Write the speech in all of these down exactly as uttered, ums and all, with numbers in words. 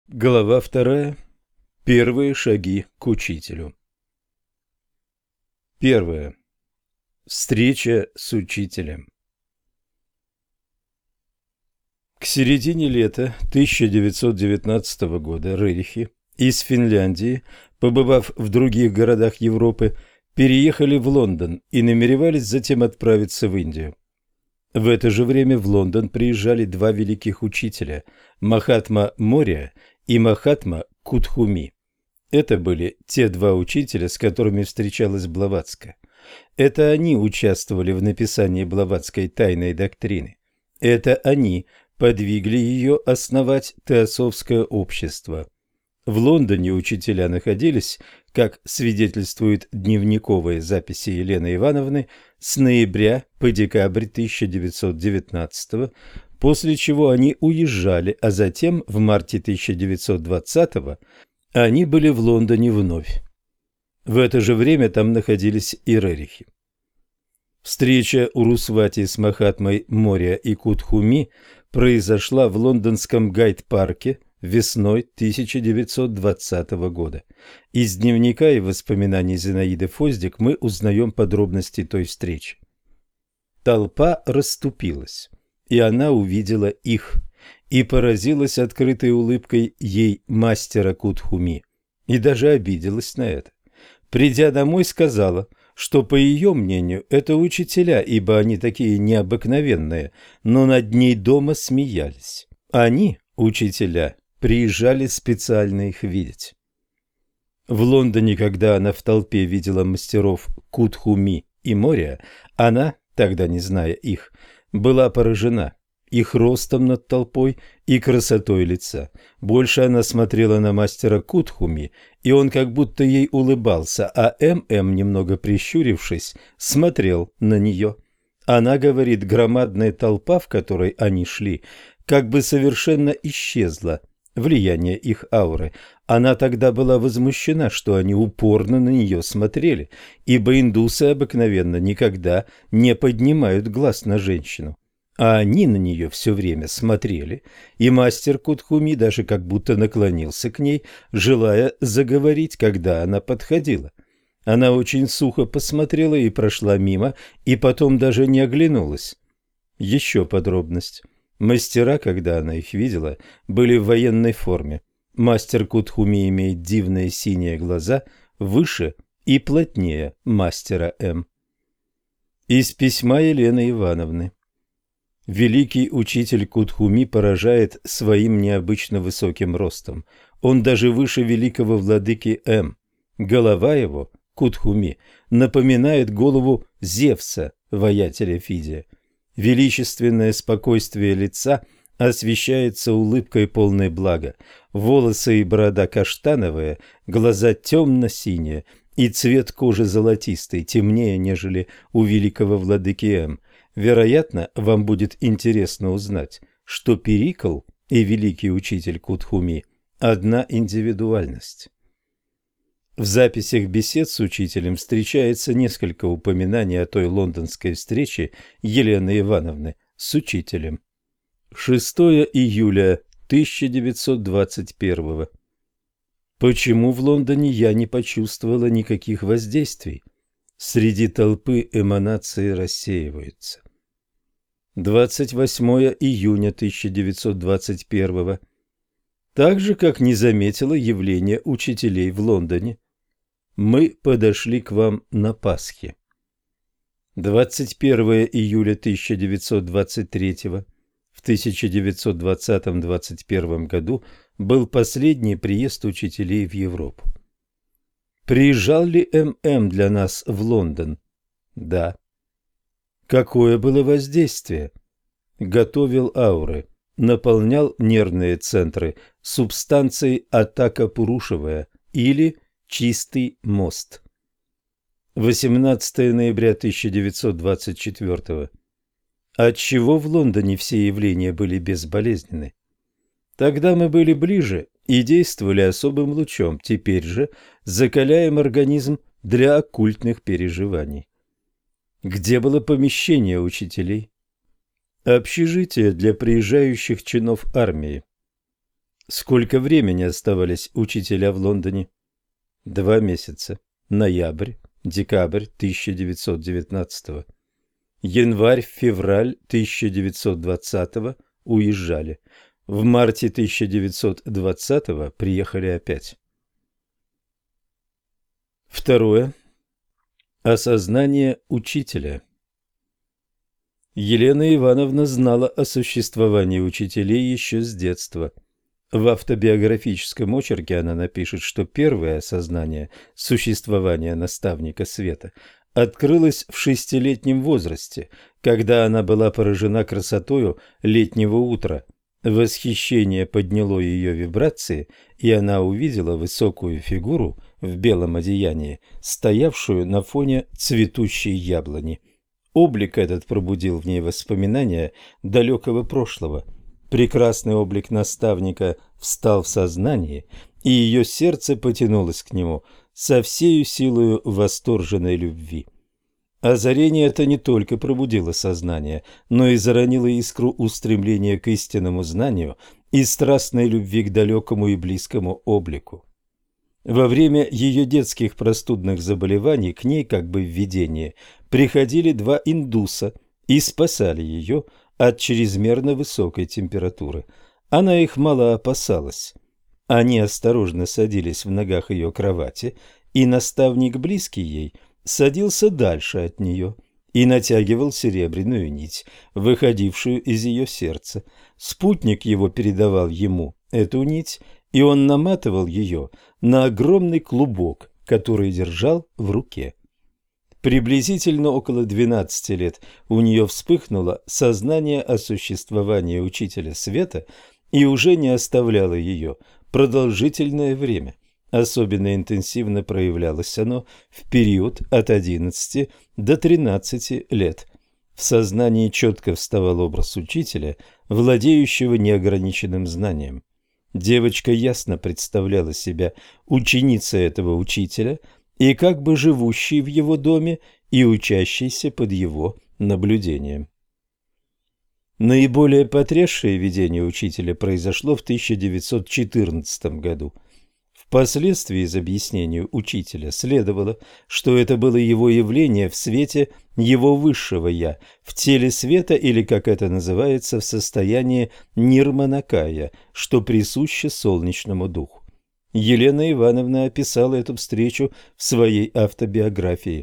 Глава вторая. Первые шаги к учителю. Первое. Встреча с учителем. К середине лета тысяча девятьсот девятнадцатого года Рерихи из Финляндии, побывав в других городах Европы, переехали в Лондон и намеревались затем отправиться в Индию. В это же время в Лондон приезжали два великих учителя – Махатма Мория и Махатма Кутхуми. Это были те два учителя, с которыми встречалась Блаватская. Это они участвовали в написании Блаватской тайной доктрины. Это они подвигли ее основать Теософское общество. В Лондоне учителя находились, как свидетельствуют дневниковые записи Елены Ивановны, с ноября по декабрь тысяча девятьсот девятнадцатого, после чего они уезжали, а затем в марте тысяча девятьсот двадцатого они были в Лондоне вновь. В это же время там находились и Рерихи. Встреча Урусвати с Махатмой Мория и Кутхуми произошла в лондонском Гайд-парке весной тысяча девятьсот двадцатого года. Из дневника и воспоминаний Зинаиды Фоздик мы узнаем подробности той встречи. Толпа расступилась, и она увидела их, и поразилась открытой улыбкой ей мастера Кутхуми, и даже обиделась на это. Придя домой, сказала, что, по ее мнению, это учителя, ибо они такие необыкновенные, но над ней дома смеялись. Они, учителя, приезжали специально их видеть. В Лондоне, когда она в толпе видела мастеров Кутхуми и Мория, она, тогда не зная их, была поражена их ростом над толпой и красотой лица. Больше она смотрела на мастера Кутхуми, и он как будто ей улыбался, а М.М., немного прищурившись, смотрел на нее. Она говорит, громадная толпа, в которой они шли, как бы совершенно исчезла, влияние их ауры. Она тогда была возмущена, что они упорно на нее смотрели, ибо индусы обыкновенно никогда не поднимают глаз на женщину. А они на нее все время смотрели, и мастер Кутхуми даже как будто наклонился к ней, желая заговорить, когда она подходила. Она очень сухо посмотрела и прошла мимо, и потом даже не оглянулась. Еще подробность. Мастера, когда она их видела, были в военной форме. Мастер Кутхуми имеет дивные синие глаза, выше и плотнее мастера М. Из письма Елены Ивановны. Великий учитель Кутхуми поражает своим необычно высоким ростом. Он даже выше великого владыки М. Голова его, Кутхуми, напоминает голову Зевса, воятеля Фидия. Величественное спокойствие лица освещается улыбкой полной блага. Волосы и борода каштановые, глаза темно-синие, и цвет кожи золотистый, темнее, нежели у великого владыки М. Вероятно, вам будет интересно узнать, что Перикл и великий учитель Кутхуми – одна индивидуальность. В записях бесед с учителем встречается несколько упоминаний о той лондонской встрече Елены Ивановны с учителем. шестого июля тысяча девятьсот двадцать первого. Почему в Лондоне я не почувствовала никаких воздействий? Среди толпы эманации рассеиваются. двадцать восьмого июня тысяча девятьсот двадцать первого. Так же, как не заметила явления учителей в Лондоне. Мы подошли к вам на Пасхе. двадцать первого июля тысяча девятьсот двадцать третьего. В тысяча девятьсот двадцатом — двадцать первом году был последний приезд учителей в Европу. Приезжал ли М.М. для нас в Лондон? Да. Какое было воздействие? Готовил ауры, наполнял нервные центры субстанцией атака-пурушевая или чистый мост. восемнадцатого ноября тысяча девятьсот двадцать четвёртого. Отчего в Лондоне все явления были безболезненны? Тогда мы были ближе и действовали особым лучом, теперь же закаляем организм для оккультных переживаний. Где было помещение учителей? Общежитие для приезжающих чинов армии. Сколько времени оставались учителя в Лондоне? Два месяца. Ноябрь, декабрь тысяча девятьсот девятнадцатого. Январь-февраль тысяча девятьсот двадцатого уезжали. В марте тысяча девятьсот двадцатого приехали опять. Второе. Осознание учителя. Елена Ивановна знала о существовании учителей еще с детства. В автобиографическом очерке она напишет, что первое осознание существования наставника света открылось в шестилетнем возрасте, когда она была поражена красотою летнего утра. Восхищение подняло ее вибрации, и она увидела высокую фигуру в белом одеянии, стоявшую на фоне цветущей яблони. Облик этот пробудил в ней воспоминания далекого прошлого. Прекрасный облик наставника встал в сознании, и ее сердце потянулось к нему со всею силою восторженной любви. Озарение это не только пробудило сознание, но и заронило искру устремления к истинному знанию и страстной любви к далекому и близкому облику. Во время ее детских простудных заболеваний к ней, как бы в видении, приходили два индуса и спасали ее от чрезмерно высокой температуры. Она их мало опасалась. Они осторожно садились в ногах ее кровати, и наставник, близкий ей, садился дальше от нее и натягивал серебряную нить, выходившую из ее сердца. Спутник его передавал ему эту нить, и он наматывал ее на огромный клубок, который держал в руке. Приблизительно около двенадцати лет у нее вспыхнуло сознание о существовании учителя света и уже не оставляло ее продолжительное время. Особенно интенсивно проявлялось оно в период от одиннадцати до тринадцати лет. В сознании четко вставал образ учителя, владеющего неограниченным знанием. Девочка ясно представляла себя ученицей этого учителя и как бы живущей в его доме и учащейся под его наблюдением. Наиболее потрясшее видение учителя произошло в тысяча девятьсот четырнадцатом году. Впоследствии из объяснения учителя следовало, что это было его явление в свете его высшего «я», в теле света или, как это называется, в состоянии нирманакая, что присуще солнечному духу. Елена Ивановна описала эту встречу в своей автобиографии.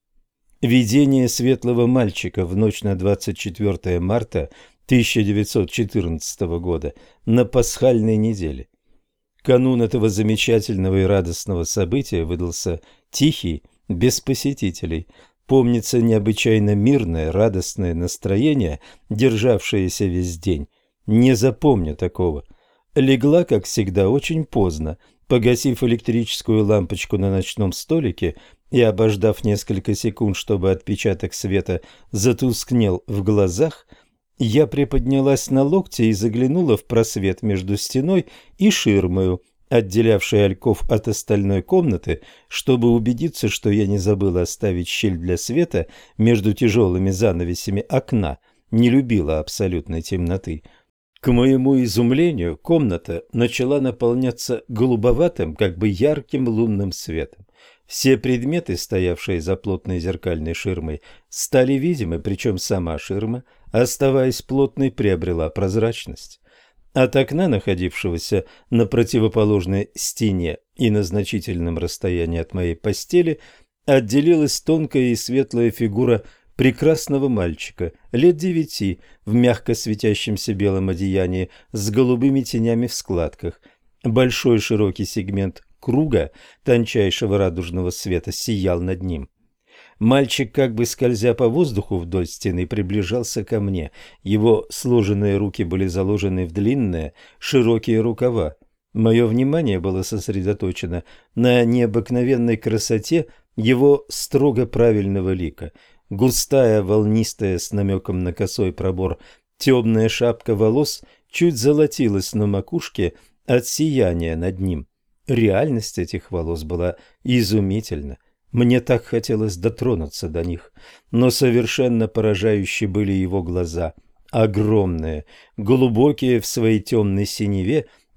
Видение светлого мальчика в ночь на двадцать четвёртое марта тысяча девятьсот четырнадцатого года на пасхальной неделе. Канун этого замечательного и радостного события выдался тихий, без посетителей. Помнится необычайно мирное, радостное настроение, державшееся весь день. Не запомню такого. Легла, как всегда, очень поздно. Погасив электрическую лампочку на ночном столике и обождав несколько секунд, чтобы отпечаток света затускнел в глазах, я приподнялась на локте и заглянула в просвет между стеной и ширмою, отделявшей альков от остальной комнаты, чтобы убедиться, что я не забыла оставить щель для света между тяжелыми занавесями окна, не любила абсолютной темноты. К моему изумлению, комната начала наполняться голубоватым, как бы ярким лунным светом. Все предметы, стоявшие за плотной зеркальной ширмой, стали видимы, причем сама ширма, оставаясь плотной, приобрела прозрачность. От окна, находившегося на противоположной стене и на значительном расстоянии от моей постели, отделилась тонкая и светлая фигура прекрасного мальчика, лет девяти, в мягко светящемся белом одеянии, с голубыми тенями в складках. Большой широкий сегмент круга тончайшего радужного света сиял над ним. Мальчик, как бы скользя по воздуху вдоль стены, приближался ко мне. Его сложенные руки были заложены в длинные, широкие рукава. Мое внимание было сосредоточено на необыкновенной красоте его строго правильного лика. Густая, волнистая, с намеком на косой пробор, темная шапка волос чуть золотилась на макушке от сияния над ним. Реальность этих волос была изумительна. Мне так хотелось дотронуться до них, но совершенно поражающие были его глаза, огромные, глубокие в своей темной синеве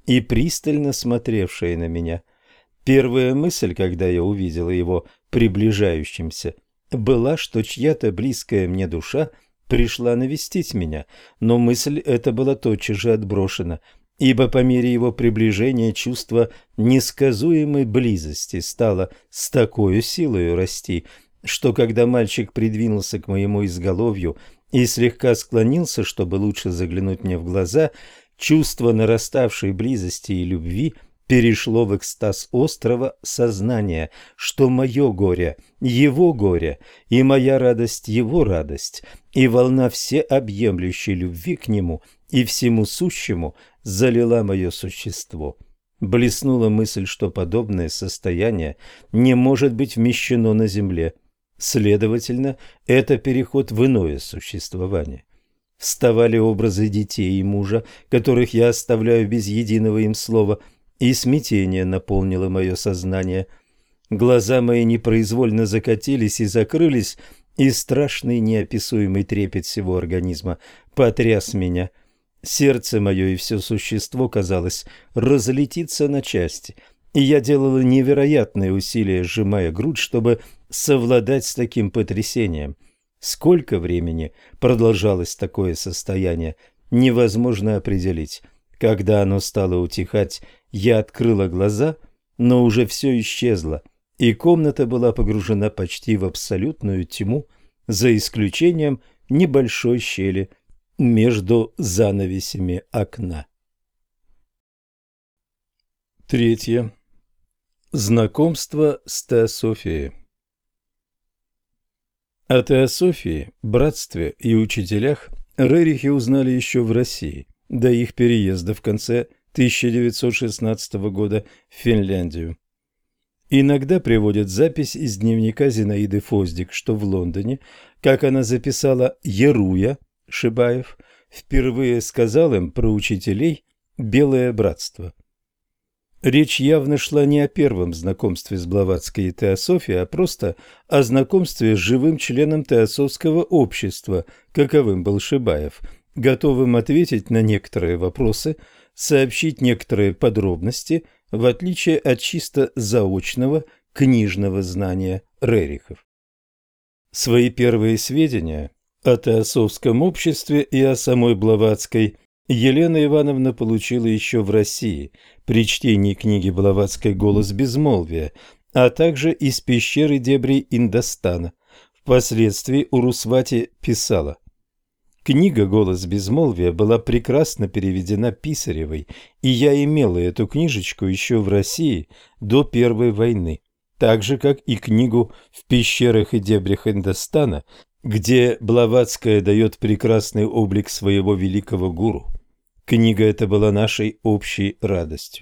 и пристально смотревшее на меня. Первая мысль, когда я увидела его приближающимся, была, что чья-то близкая мне душа пришла навестить меня, но мысль эта была тотчас же отброшена, ибо по мере его приближения чувство несказуемой близости стало с такой силой расти, что когда мальчик придвинулся к моему изголовью и слегка склонился, чтобы лучше заглянуть мне в глаза, чувство нараставшей близости и любви перешло в экстаз острого сознания, что мое горе – его горе, и моя радость – его радость, и волна всеобъемлющей любви к нему и всему сущему залила мое существо. Блеснула мысль, что подобное состояние не может быть вмещено на земле. Следовательно, это переход в иное существование. Вставали образы детей и мужа, которых я оставляю без единого им слова, и смятение наполнило мое сознание. Глаза мои непроизвольно закатились и закрылись, и страшный неописуемый трепет всего организма потряс меня. Сердце мое и все существо, казалось, разлетится на части, и я делала невероятные усилия, сжимая грудь, чтобы совладать с таким потрясением. Сколько времени продолжалось такое состояние, невозможно определить. Когда оно стало утихать, я открыла глаза, но уже все исчезло, и комната была погружена почти в абсолютную тьму, за исключением небольшой щели между занавесями окна. Третье. Знакомство с теософией. О теософии, братстве и учителях Рерихи узнали еще в России, до их переезда в конце тысяча девятьсот шестнадцатого года в Финляндию. Иногда приводят запись из дневника Зинаиды Фоздик, что в Лондоне, как она записала, Яруя Шибаев впервые сказал им про учителей «Белое братство». Речь явно шла не о первом знакомстве с Блаватской и теософией, а просто о знакомстве с живым членом теософского общества, каковым был Шибаев, готовым ответить на некоторые вопросы, сообщить некоторые подробности, в отличие от чисто заочного книжного знания Рерихов. Свои первые сведения о теософском обществе и о самой Блаватской Елена Ивановна получила еще в России при чтении книги Блаватской «Голос безмолвия», а также из пещеры дебрей Индостана. Впоследствии Урусвати писала: «Книга «Голос безмолвия» была прекрасно переведена Писаревой, и я имела эту книжечку еще в России до Первой войны, так же, как и книгу «В пещерах и дебрях Индостана», где Блаватская дает прекрасный облик своего великого гуру. Книга эта была нашей общей радостью».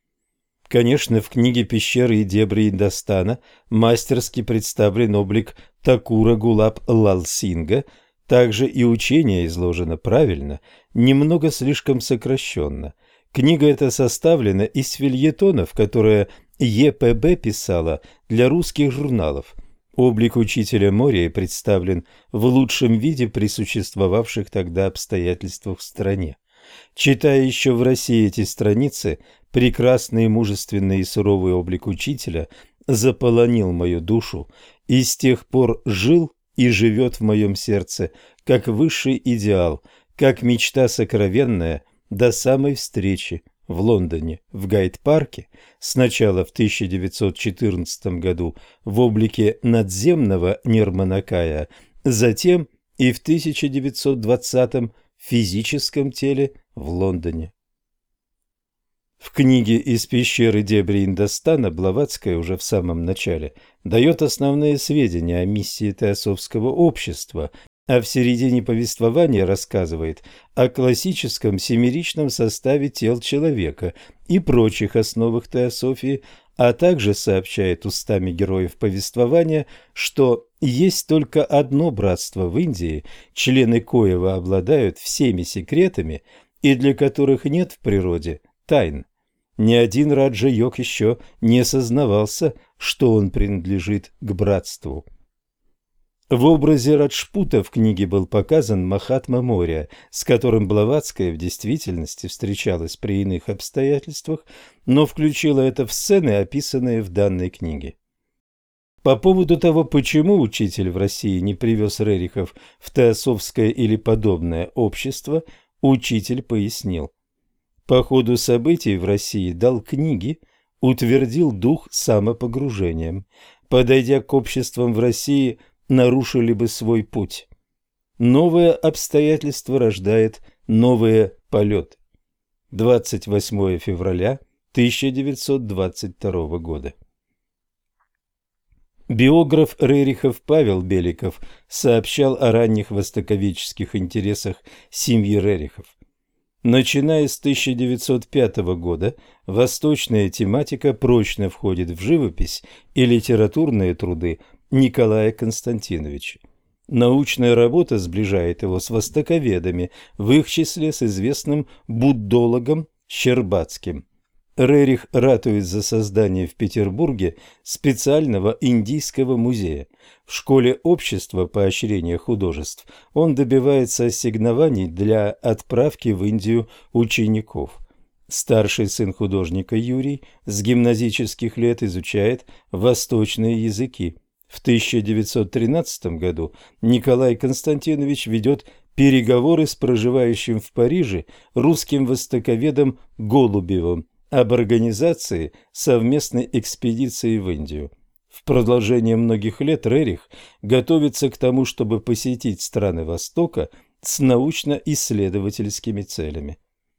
Конечно, в книге «Пещеры и дебри Индостана» мастерски представлен облик Такура Гулаб Лал-Синга, также и учение изложено правильно, немного слишком сокращенно. Книга эта составлена из фельетонов, которые Е П Б писала для русских журналов. Облик учителя Мории представлен в лучшем виде при существовавших тогда обстоятельствах в стране. Читая еще в России эти страницы, прекрасный, мужественный и суровый облик учителя заполонил мою душу и с тех пор жил и живет в моем сердце как высший идеал, как мечта сокровенная до самой встречи в Лондоне, в Гайд-парке, сначала в тысяча девятьсот четырнадцатом году в облике надземного Нирманакая, затем и в тысяча девятьсот двадцатом в физическом теле в Лондоне. В книге «Из пещеры дебри Индостана» Блаватская уже в самом начале дает основные сведения о миссии теософского общества, а в середине повествования рассказывает о классическом семеричном составе тел человека и прочих основах теософии, а также сообщает устами героев повествования, что есть только одно братство в Индии, члены коего обладают всеми секретами и для которых нет в природе тайн. Ни один раджа-йог еще не сознавался, что он принадлежит к братству. В образе Раджпута в книге был показан Махатма Мория, с которым Блаватская в действительности встречалась при иных обстоятельствах, но включила это в сцены, описанные в данной книге. По поводу того, почему учитель в России не привез Рерихов в теософское или подобное общество, учитель пояснил. По ходу событий в России дал книги, утвердил дух самопогружением. Подойдя к обществам в России, нарушили бы свой путь. Новое обстоятельство рождает новые полеты. двадцать восьмое февраля тысяча девятьсот двадцать второго года. Биограф Рерихов Павел Беликов сообщал о ранних востоковедческих интересах семьи Рерихов. Начиная с тысяча девятьсот пятого года, восточная тематика прочно входит в живопись и литературные труды Николая Константиновича. Научная работа сближает его с востоковедами, в их числе с известным буддологом Щербацким. Рерих ратует за создание в Петербурге специального индийского музея. В школе общества поощрения художеств он добивается ассигнований для отправки в Индию учеников. Старший сын художника Юрий с гимназических лет изучает восточные языки. В тысяча девятьсот тринадцатом году Николай Константинович ведет переговоры с проживающим в Париже русским востоковедом Голубевым об организации совместной экспедиции в Индию. В продолжение многих лет Рерих готовится к тому, чтобы посетить страны Востока с научно-исследовательскими целями.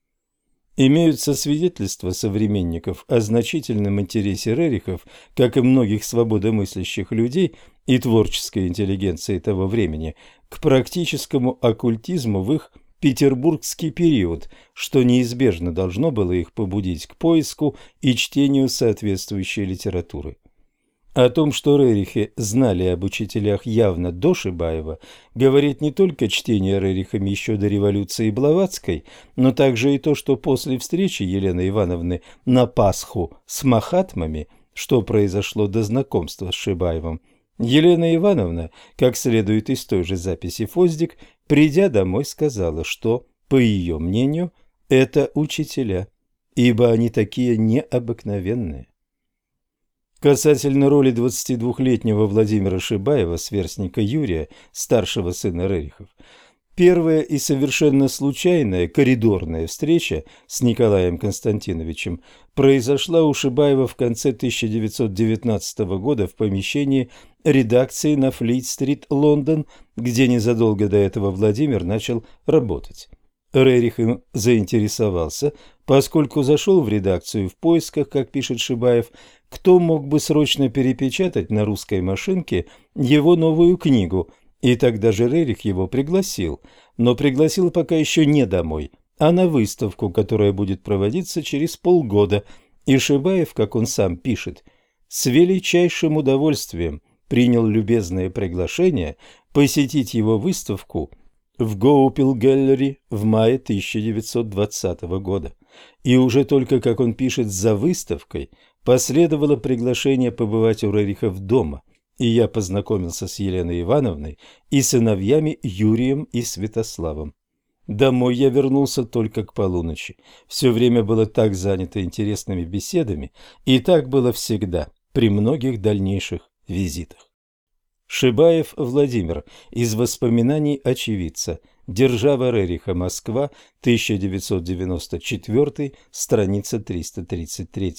Имеются свидетельства современников о значительном интересе Рерихов, как и многих свободомыслящих людей и творческой интеллигенции того времени, к практическому оккультизму в их петербургский период, что неизбежно должно было их побудить к поиску и чтению соответствующей литературы. О том, что Рерихи знали об учителях явно до Шибаева, говорит не только чтение Рерихами еще до революции Блаватской, но также и то, что после встречи Елены Ивановны на Пасху с Махатмами, что произошло до знакомства с Шибаевым, Елена Ивановна, как следует из той же записи Фоздик, придя домой, сказала, что, по ее мнению, это учителя, ибо они такие необыкновенные. Касательно роли двадцатидвухлетнего Владимира Шибаева, сверстника Юрия, старшего сына Рерихов, первая и совершенно случайная коридорная встреча с Николаем Константиновичем произошла у Шибаева в конце тысяча девятьсот девятнадцатого года в помещении редакции на Флит-стрит, Лондон, где незадолго до этого Владимир начал работать. Рерих им заинтересовался, поскольку зашел в редакцию в поисках, как пишет Шибаев, кто мог бы срочно перепечатать на русской машинке его новую книгу, и тогда же Рерих его пригласил, но пригласил пока еще не домой, а на выставку, которая будет проводиться через полгода, и Шибаев, как он сам пишет, с величайшим удовольствием принял любезное приглашение посетить его выставку в Гоупил Гэллери в мае тысяча девятьсот двадцатого года. И уже только, как он пишет, за выставкой последовало приглашение побывать у Рерихов дома, и я познакомился с Еленой Ивановной и сыновьями Юрием и Святославом. Домой я вернулся только к полуночи. Все время было так занято интересными беседами, и так было всегда при многих дальнейших визитах. Шибаев Владимир. Из воспоминаний очевидца. Держава Рериха. Москва. тысяча девятьсот девяносто четвёртый. Страница триста тридцать три.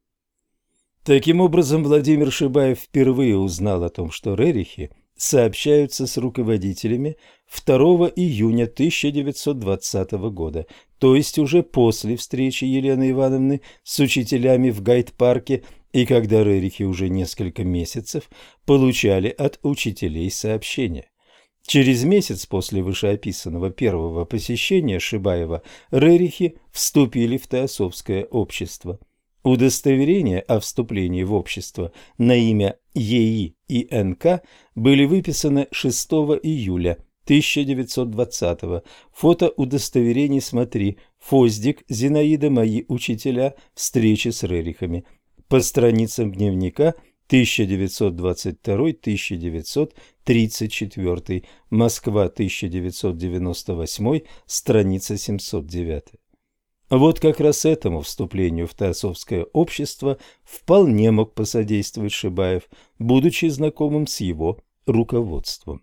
Таким образом, Владимир Шибаев впервые узнал о том, что Рерихи сообщаются с руководителями второго июня тысяча девятьсот двадцатого года, то есть уже после встречи Елены Ивановны с учителями в Гайд-парке, и когда Рерихи уже несколько месяцев получали от учителей сообщения. Через месяц после вышеописанного первого посещения Шибаева Рерихи вступили в теософское общество. Удостоверения о вступлении в общество на имя ЕИ и НК были выписаны шестого июля тысяча девятьсот двадцатого. Фото удостоверений смотри. Фоздик, Зинаида, мои учителя, встречи с Рерихами. По страницам дневника тысяча девятьсот двадцать второй — тысяча девятьсот тридцать четвёртый, Москва, тысяча девятьсот девяносто восьмой, страница семьсот девять. Вот как раз этому вступлению в теософское общество вполне мог посодействовать Шибаев, будучи знакомым с его руководством.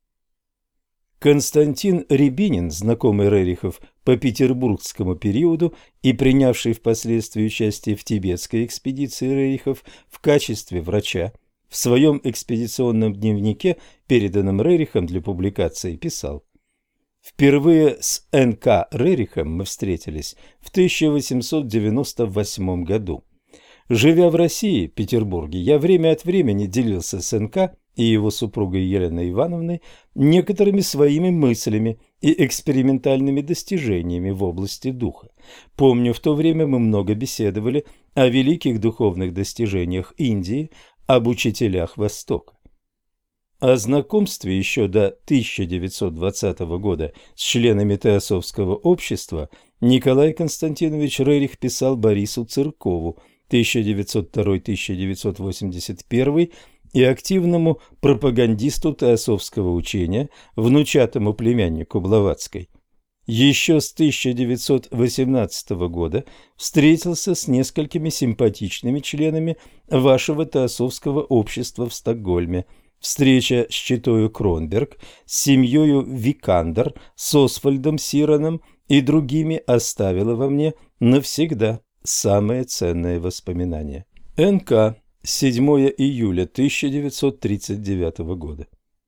Константин Рябинин, знакомый Рерихов по петербургскому периоду и принявший впоследствии участие в тибетской экспедиции Рерихов в качестве врача, в своем экспедиционном дневнике, переданном Рерихом для публикации, писал: «Впервые с Н К Рерихом мы встретились в тысяча восемьсот девяносто восьмом году. Живя в России, Петербурге, я время от времени делился с Н К и его супругой Еленой Ивановной некоторыми своими мыслями и экспериментальными достижениями в области духа. Помню, в то время мы много беседовали о великих духовных достижениях Индии, об учителях Востока. О знакомстве еще до тысяча девятьсот двадцатого года с членами теософского общества Николай Константинович Рерих писал Борису Цыркову тысяча девятьсот второй — тысяча девятьсот восемьдесят первый и активному пропагандисту теософского учения, внучатому племяннику Блаватской. Еще с тысяча девятьсот восемнадцатого года встретился с несколькими симпатичными членами вашего теософского общества в Стокгольме. Встреча с читою Кронберг, с семьей Викандер, с Освальдом Сираном и другими оставила во мне навсегда самые ценные воспоминания. Н К. седьмого июля тысяча девятьсот тридцать девятого года.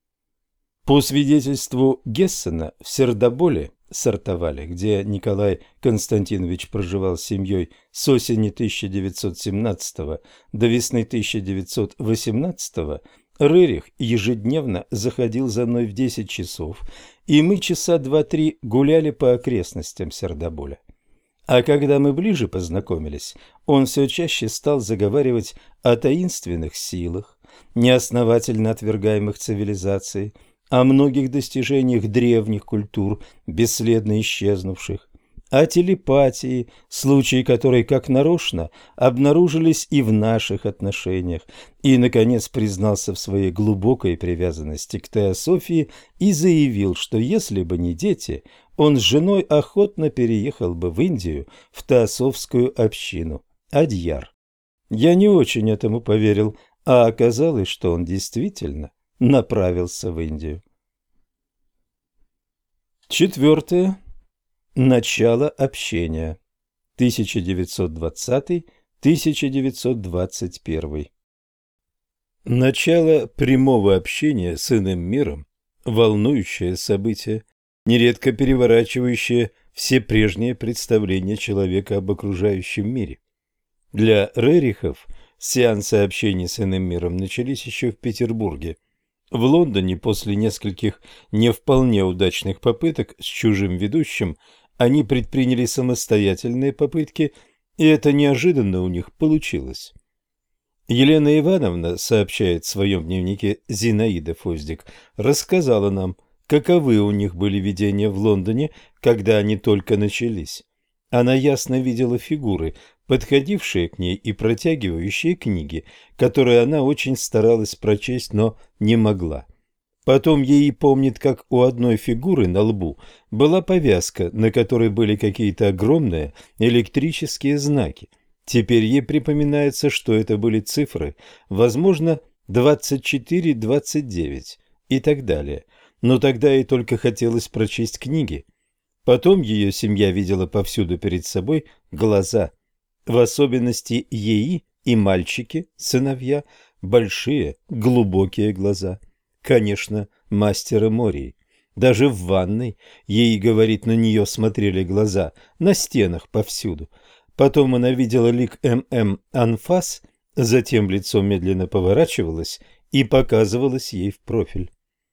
По свидетельству Гессена, в Сердоболе, Сартовале, где Николай Константинович проживал с семьей с осени тысяча девятьсот семнадцатого до весны тысяча девятьсот восемнадцатого, Рерих ежедневно заходил за мной в десять часов, и мы часа два-три гуляли по окрестностям Сердоболя. А когда мы ближе познакомились, он все чаще стал заговаривать о таинственных силах, неосновательно отвергаемых цивилизацией, о многих достижениях древних культур, бесследно исчезнувших, о телепатии, случаи которой, как нарочно, обнаружились и в наших отношениях, и, наконец, признался в своей глубокой привязанности к теософии и заявил, что если бы не дети, он с женой охотно переехал бы в Индию, в теософскую общину Адьяр. Я не очень этому поверил, а оказалось, что он действительно направился в Индию. Четвертое. Начало общения. тысяча девятьсот двадцатый — тысяча девятьсот двадцать первый. Начало прямого общения с иным миром – волнующее событие, нередко переворачивающее все прежние представления человека об окружающем мире. Для Рерихов сеансы общения с иным миром начались еще в Петербурге. В Лондоне после нескольких не вполне удачных попыток с чужим ведущим они предприняли самостоятельные попытки, и это неожиданно у них получилось. Елена Ивановна, сообщает в своем дневнике Зинаида Фоздик, рассказала нам, каковы у них были видения в Лондоне, когда они только начались. Она ясно видела фигуры, подходившие к ней и протягивающие книги, которые она очень старалась прочесть, но не могла. Потом ей помнит, как у одной фигуры на лбу была повязка, на которой были какие-то огромные электрические знаки. Теперь ей припоминается, что это были цифры, возможно, двадцать четыре двадцать девять и так далее. Но тогда ей только хотелось прочесть книги. Потом ее семья видела повсюду перед собой глаза. В особенности ей и мальчики, сыновья, большие, глубокие глаза. Конечно, мастера Мории. Даже в ванной, ей, говорит, на нее смотрели глаза, на стенах повсюду. Потом она видела лик М М Анфас, затем лицо медленно поворачивалось и показывалось ей в профиль.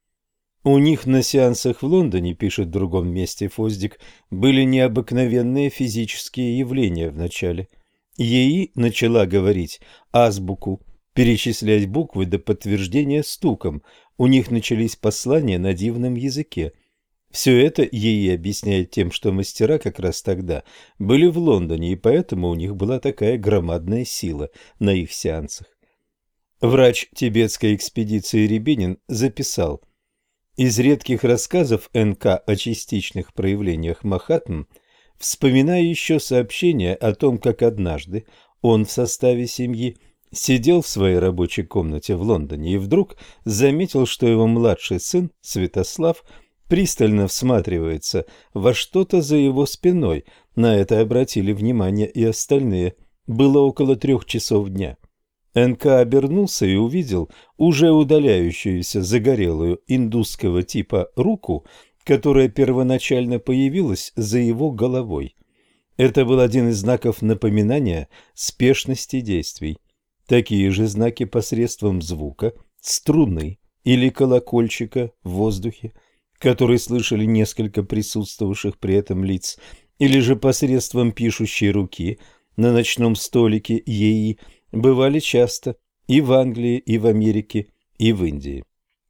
У них на сеансах в Лондоне, пишет в другом месте Фоздик, были необыкновенные физические явления вначале. Ей начала говорить азбуку, перечислять буквы до подтверждения стуком. У них начались послания на дивном языке. Все это ей объясняет тем, что мастера как раз тогда были в Лондоне, и поэтому у них была такая громадная сила на их сеансах. Врач тибетской экспедиции Рябинин записал: из редких рассказов Н К о частичных проявлениях Махатм вспоминаю еще сообщение о том, как однажды он в составе семьи сидел в своей рабочей комнате в Лондоне и вдруг заметил, что его младший сын Святослав пристально всматривается во что-то за его спиной. На это обратили внимание и остальные. Было около трех часов дня. Н К обернулся и увидел уже удаляющуюся загорелую индусского типа руку, которая первоначально появилась за его головой. Это был один из знаков напоминания спешности действий. Такие же знаки посредством звука, струны или колокольчика в воздухе, который слышали несколько присутствовавших при этом лиц, или же посредством пишущей руки на ночном столике ЕИ, бывали часто и в Англии, и в Америке, и в Индии.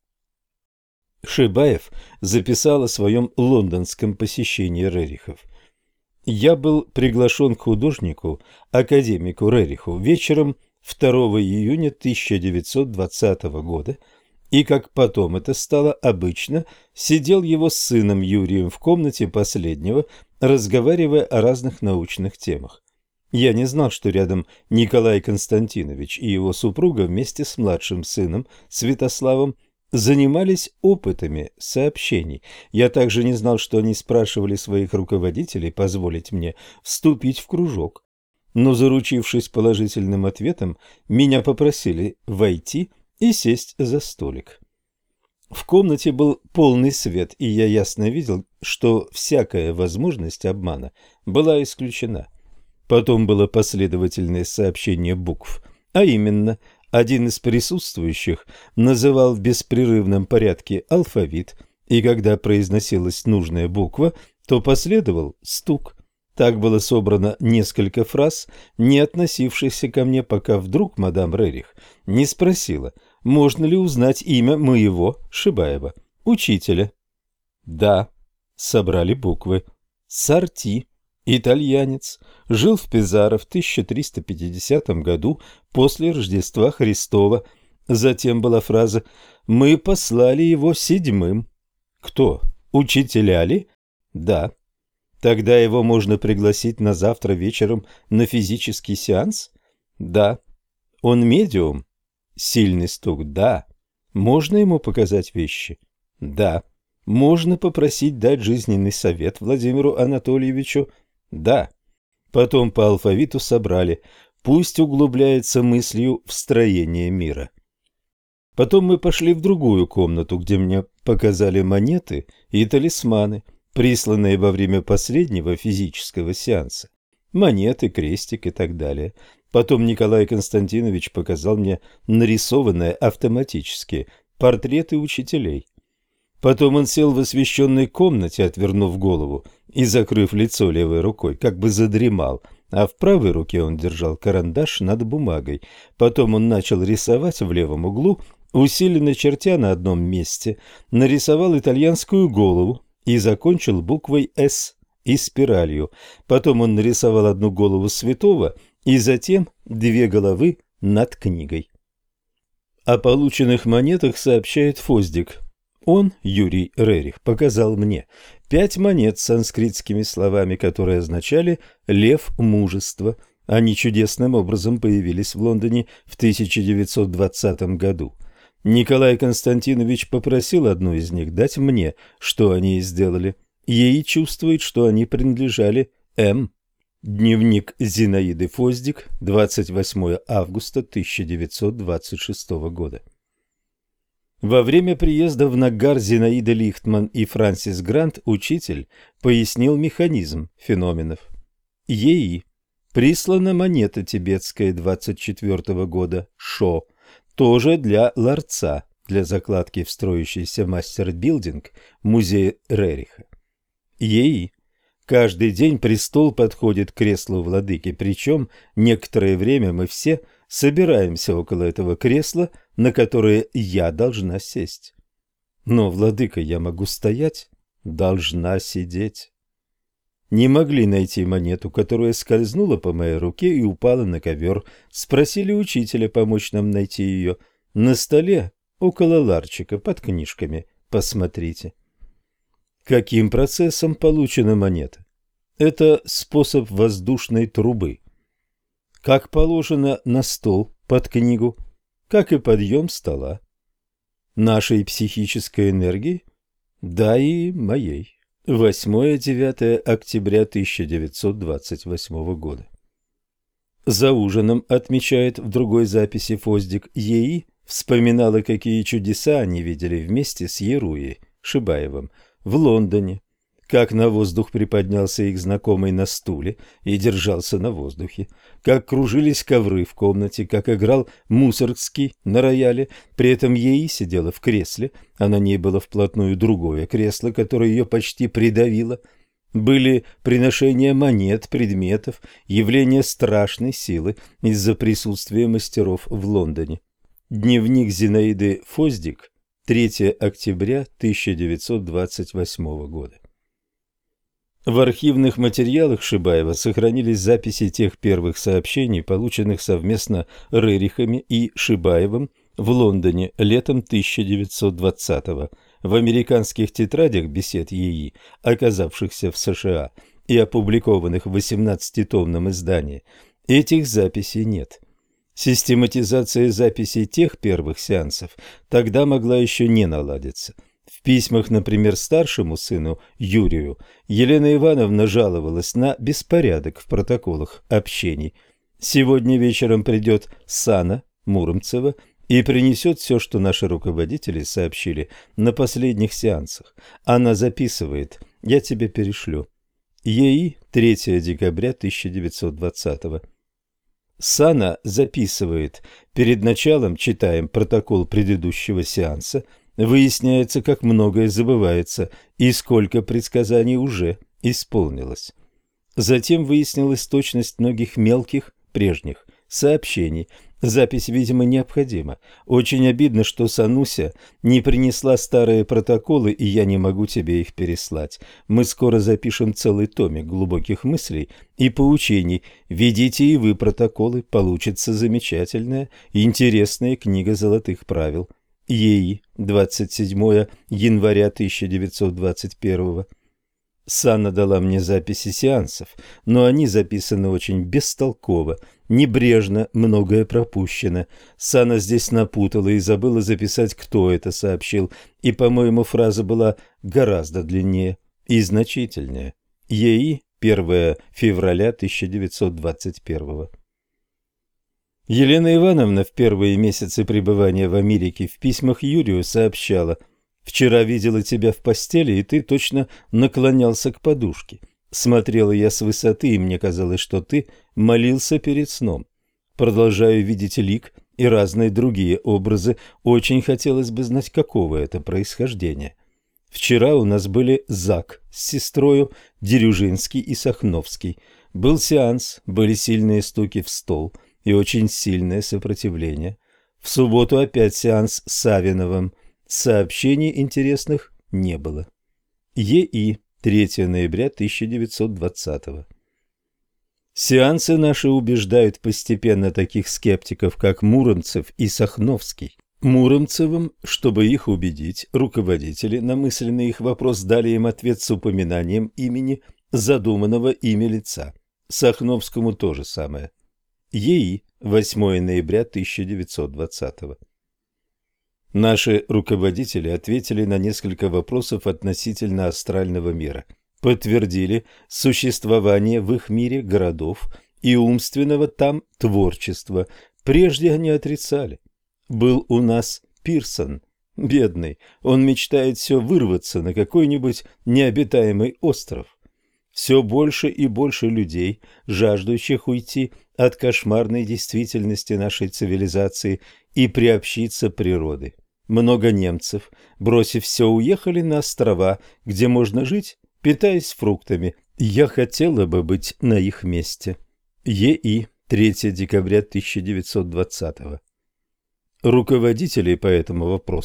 Шибаев записал о своем лондонском посещении Рерихов. «Я был приглашен к художнику, академику Рериху, вечером второго июня тысяча девятьсот двадцатого года, и, как потом это стало обычно, сидел его с сыном Юрием в комнате последнего, разговаривая о разных научных темах. Я не знал, что рядом Николай Константинович и его супруга вместе с младшим сыном Святославом занимались опытами сообщений. Я также не знал, что они спрашивали своих руководителей позволить мне вступить в кружок. Но, заручившись положительным ответом, меня попросили войти и сесть за столик. В комнате был полный свет, и я ясно видел, что всякая возможность обмана была исключена. Потом было последовательное сообщение букв, а именно, один из присутствующих называл в беспрерывном порядке алфавит, и когда произносилась нужная буква, то последовал стук. Так было собрано несколько фраз, не относившихся ко мне, пока вдруг мадам Рерих не спросила, можно ли узнать имя моего, Шибаева, учителя. Да, собрали буквы. Сорти. Итальянец, жил в Пизаро в тысяча триста пятидесятом году после Рождества Христова. Затем была фраза «Мы послали его седьмым». Кто? Учителя ли? Да. Тогда его можно пригласить на завтра вечером на физический сеанс? Да. Он медиум? Сильный стук? Да. Можно ему показать вещи? Да. Можно попросить дать жизненный совет Владимиру Анатольевичу? Да. Потом по алфавиту собрали. Пусть углубляется мыслью в строение мира. Потом мы пошли в другую комнату, где мне показали монеты и талисманы, присланные во время последнего физического сеанса. Монеты, крестик и так далее. Потом Николай Константинович показал мне нарисованные автоматически портреты учителей. Потом он сел в освещенной комнате, отвернув голову и закрыв лицо левой рукой, как бы задремал, а в правой руке он держал карандаш над бумагой. Потом он начал рисовать в левом углу, усиленно чертя на одном месте, нарисовал итальянскую голову и закончил буквой «С» и спиралью. Потом он нарисовал одну голову святого и затем две головы над книгой. О полученных монетах сообщает Фоздик. Он, Юрий Рерих, показал мне пять монет с санскритскими словами, которые означали «лев мужества». Они чудесным образом появились в Лондоне в тысяча девятьсот двадцатом году. Николай Константинович попросил одну из них дать мне, что они и сделали. Ей чувствует, что они принадлежали М. Дневник Зинаиды Фоздик, двадцать восьмое августа тысяча девятьсот двадцать шестого года. Во время приезда в Нагар Зинаида Лихтман и Франсис Грант учитель пояснил механизм феноменов. Ей прислана монета тибетская двадцать четвёртого года Шо, тоже для ларца, для закладки в строящийся мастер-билдинг музея Рериха. Ей каждый день престол подходит к креслу владыки, причем некоторое время мы все собираемся около этого кресла, на которое я должна сесть. Но, владыка, я могу стоять, должна сидеть. Не могли найти монету, которая скользнула по моей руке и упала на ковер. Спросили учителя помочь нам найти ее. На столе, около ларчика, под книжками. Посмотрите. Каким процессом получена монета? Это способ воздушной трубы. Как положено на стол под книгу, как и подъем стола. Нашей психической энергии? Да, и моей. восьмое-девятое октября тысяча девятьсот двадцать восьмого года. За ужином, отмечает в другой записи Фоздик, Е.И. вспоминала, какие чудеса они видели вместе с Еруей Шибаевым в Лондоне, как на воздух приподнялся их знакомый на стуле и держался на воздухе, как кружились ковры в комнате, как играл Мусоргский на рояле, при этом Е.И. сидела в кресле, а на ней было вплотную другое кресло, которое ее почти придавило. Были приношения монет, предметов, явления страшной силы из-за присутствия мастеров в Лондоне. Дневник Зинаиды Фоздик, третье октября тысяча девятьсот двадцать восьмого года. В архивных материалах Шибаева сохранились записи тех первых сообщений, полученных совместно Рерихами и Шибаевым в Лондоне летом тысяча девятьсот двадцатого. В американских тетрадях бесед Е.И., оказавшихся в США и опубликованных в восемнадцатитомном издании, этих записей нет. Систематизация записей тех первых сеансов тогда могла еще не наладиться. В письмах, например, старшему сыну Юрию, Елена Ивановна жаловалась на беспорядок в протоколах общений. Сегодня вечером придет Сана Муромцева и принесет все, что наши руководители сообщили на последних сеансах. Она записывает, я тебе перешлю. Е.И. третье декабря тысяча девятьсот двадцатого. Сана записывает, перед началом читаем протокол предыдущего сеанса, выясняется, как многое забывается и сколько предсказаний уже исполнилось. Затем выяснилась точность многих мелких прежних сообщений. Запись, видимо, необходима. Очень обидно, что Сануся не принесла старые протоколы, и я не могу тебе их переслать. Мы скоро запишем целый томик глубоких мыслей и поучений. Ведите и вы протоколы, получится замечательная, интересная книга золотых правил. Е.И. двадцать седьмое января тысяча девятьсот двадцать первого. Санна дала мне записи сеансов, но они записаны очень бестолково, небрежно, многое пропущено. Санна здесь напутала и забыла записать, кто это сообщил, и, по-моему, фраза была гораздо длиннее и значительнее. Е.И. первое февраля тысяча девятьсот двадцать первого. Елена Ивановна в первые месяцы пребывания в Америке в письмах Юрию сообщала: «Вчера видела тебя в постели, и ты точно наклонялся к подушке. Смотрела я с высоты, и мне казалось, что ты молился перед сном. Продолжаю видеть лик и разные другие образы. Очень хотелось бы знать, какого это происхождения. Вчера у нас были Зак с сестрою, Дерюжинский и Сахновский. Был сеанс, были сильные стуки в стол и очень сильное сопротивление. В субботу опять сеанс с Савиновым. Сообщений интересных не было. Е.И. третье ноября тысяча девятьсот двадцатого. Сеансы наши убеждают постепенно таких скептиков, как Муромцев и Сахновский. Муромцевым, чтобы их убедить, руководители на мысленный их вопрос дали им ответ с упоминанием имени задуманного ими лица. Сахновскому то же самое. Е.И. восьмое ноября тысяча девятьсот двадцатого. Наши руководители ответили на несколько вопросов относительно астрального мира, подтвердили существование в их мире городов и умственного там творчества. Прежде они отрицали. Был у нас Пирсон, бедный, он мечтает все вырваться на какой-нибудь необитаемый остров. Все больше и больше людей, жаждущих уйти от кошмарной действительности нашей цивилизации и приобщиться природы. Много немцев, бросив все, уехали на острова, где можно жить, питаясь фруктами. Я хотела бы быть на их месте. Е.И. третье декабря тысяча девятьсот двадцатого. Руководителей по этому вопросу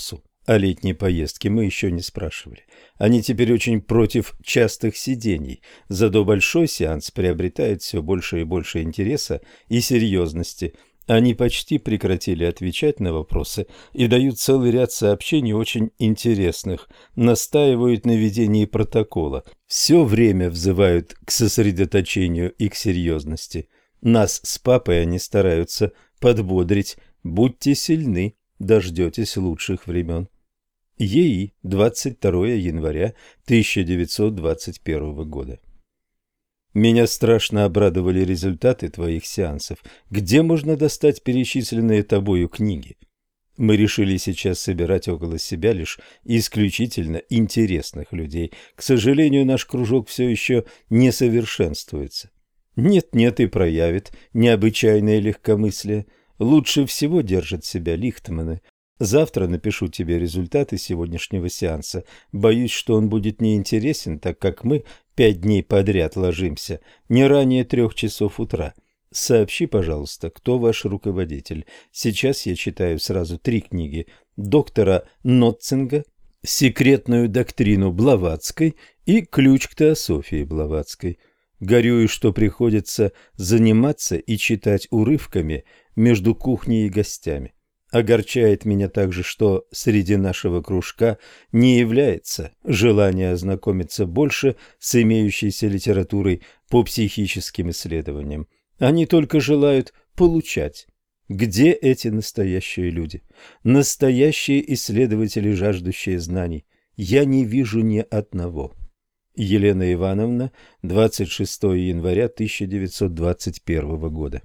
О летней поездке мы еще не спрашивали. Они теперь очень против частых сидений, зато большой сеанс приобретает все больше и больше интереса и серьезности. Они почти прекратили отвечать на вопросы и дают целый ряд сообщений очень интересных, настаивают на ведении протокола, все время взывают к сосредоточению и к серьезности. Нас с папой они стараются подбодрить: будьте сильны, дождетесь лучших времен. ЕИ, двадцать второе января тысяча девятьсот двадцать первого года. Меня страшно обрадовали результаты твоих сеансов. Где можно достать перечисленные тобою книги? Мы решили сейчас собирать около себя лишь исключительно интересных людей. К сожалению, наш кружок все еще не совершенствуется. Нет-нет и проявит необычайное легкомыслие. Лучше всего держат себя Лихтманы. Завтра напишу тебе результаты сегодняшнего сеанса. Боюсь, что он будет неинтересен, так как мы пять дней подряд ложимся не ранее трех часов утра. Сообщи, пожалуйста, кто ваш руководитель. Сейчас я читаю сразу три книги доктора Нотцинга, «Секретную доктрину Блаватской» и «Ключ к теософии Блаватской». Горюю, что приходится заниматься и читать урывками между кухней и гостями. Огорчает меня также, что среди нашего кружка не является желание ознакомиться больше с имеющейся литературой по психическим исследованиям. Они только желают получать. Где эти настоящие люди? Настоящие исследователи, жаждущие знаний. Я не вижу ни одного. Елена Ивановна, двадцать шестое января тысяча девятьсот двадцать первого года.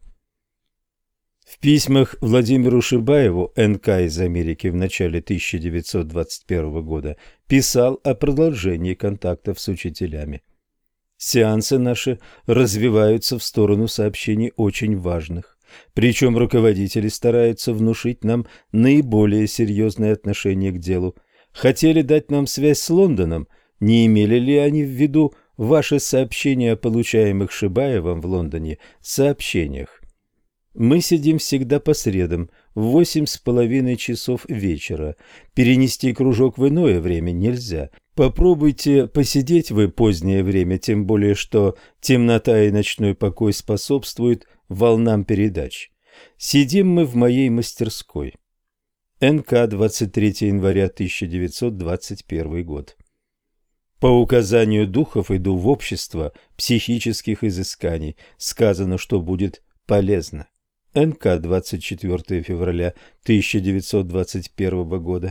В письмах Владимиру Шибаеву эн ка из Америки в начале тысяча девятьсот двадцать первого года писал о продолжении контактов с учителями. Сеансы наши развиваются в сторону сообщений очень важных, причем руководители стараются внушить нам наиболее серьезное отношение к делу. Хотели дать нам связь с Лондоном, не имели ли они в виду ваши сообщения о получаемых Шибаевым в Лондоне сообщениях? Мы сидим всегда по средам в восемь с половиной часов вечера. Перенести кружок в иное время нельзя. Попробуйте посидеть вы позднее время, тем более что темнота и ночной покой способствуют волнам передач. Сидим мы в моей мастерской. эн ка, двадцать третье января тысяча девятьсот двадцать первый год. По указанию духов иду в общество психических изысканий. Сказано, что будет полезно. эн ка, двадцать четвёртое февраля тысяча девятьсот двадцать первого года.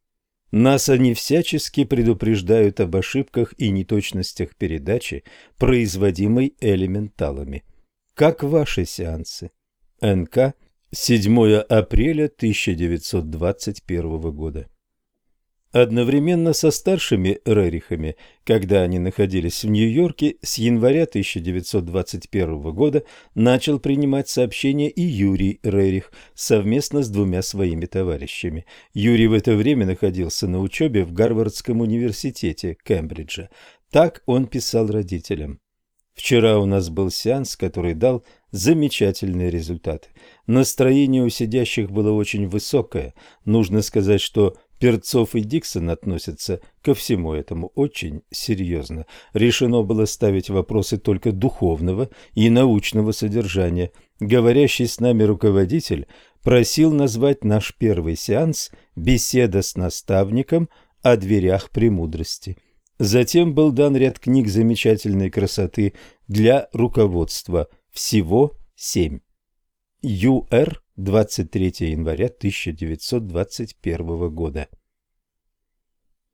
Нас они всячески предупреждают об ошибках и неточностях передачи, производимой элементалами. Как ваши сеансы? эн ка, седьмое апреля тысяча девятьсот двадцать первого года. Одновременно со старшими Рерихами, когда они находились в Нью-Йорке, с января тысяча девятьсот двадцать первого года начал принимать сообщения и Юрий Рерих совместно с двумя своими товарищами. Юрий в это время находился на учебе в Гарвардском университете Кембриджа. Так он писал родителям. Вчера у нас был сеанс, который дал замечательные результаты. Настроение у сидящих было очень высокое. Нужно сказать, что Перцов и Диксон относятся ко всему этому очень серьезно. Решено было ставить вопросы только духовного и научного содержания. Говорящий с нами руководитель просил назвать наш первый сеанс «Беседа с наставником о дверях премудрости». Затем был дан ряд книг замечательной красоты для руководства. Всего семь. ЮР, двадцать третье января тысяча девятьсот двадцать первого года.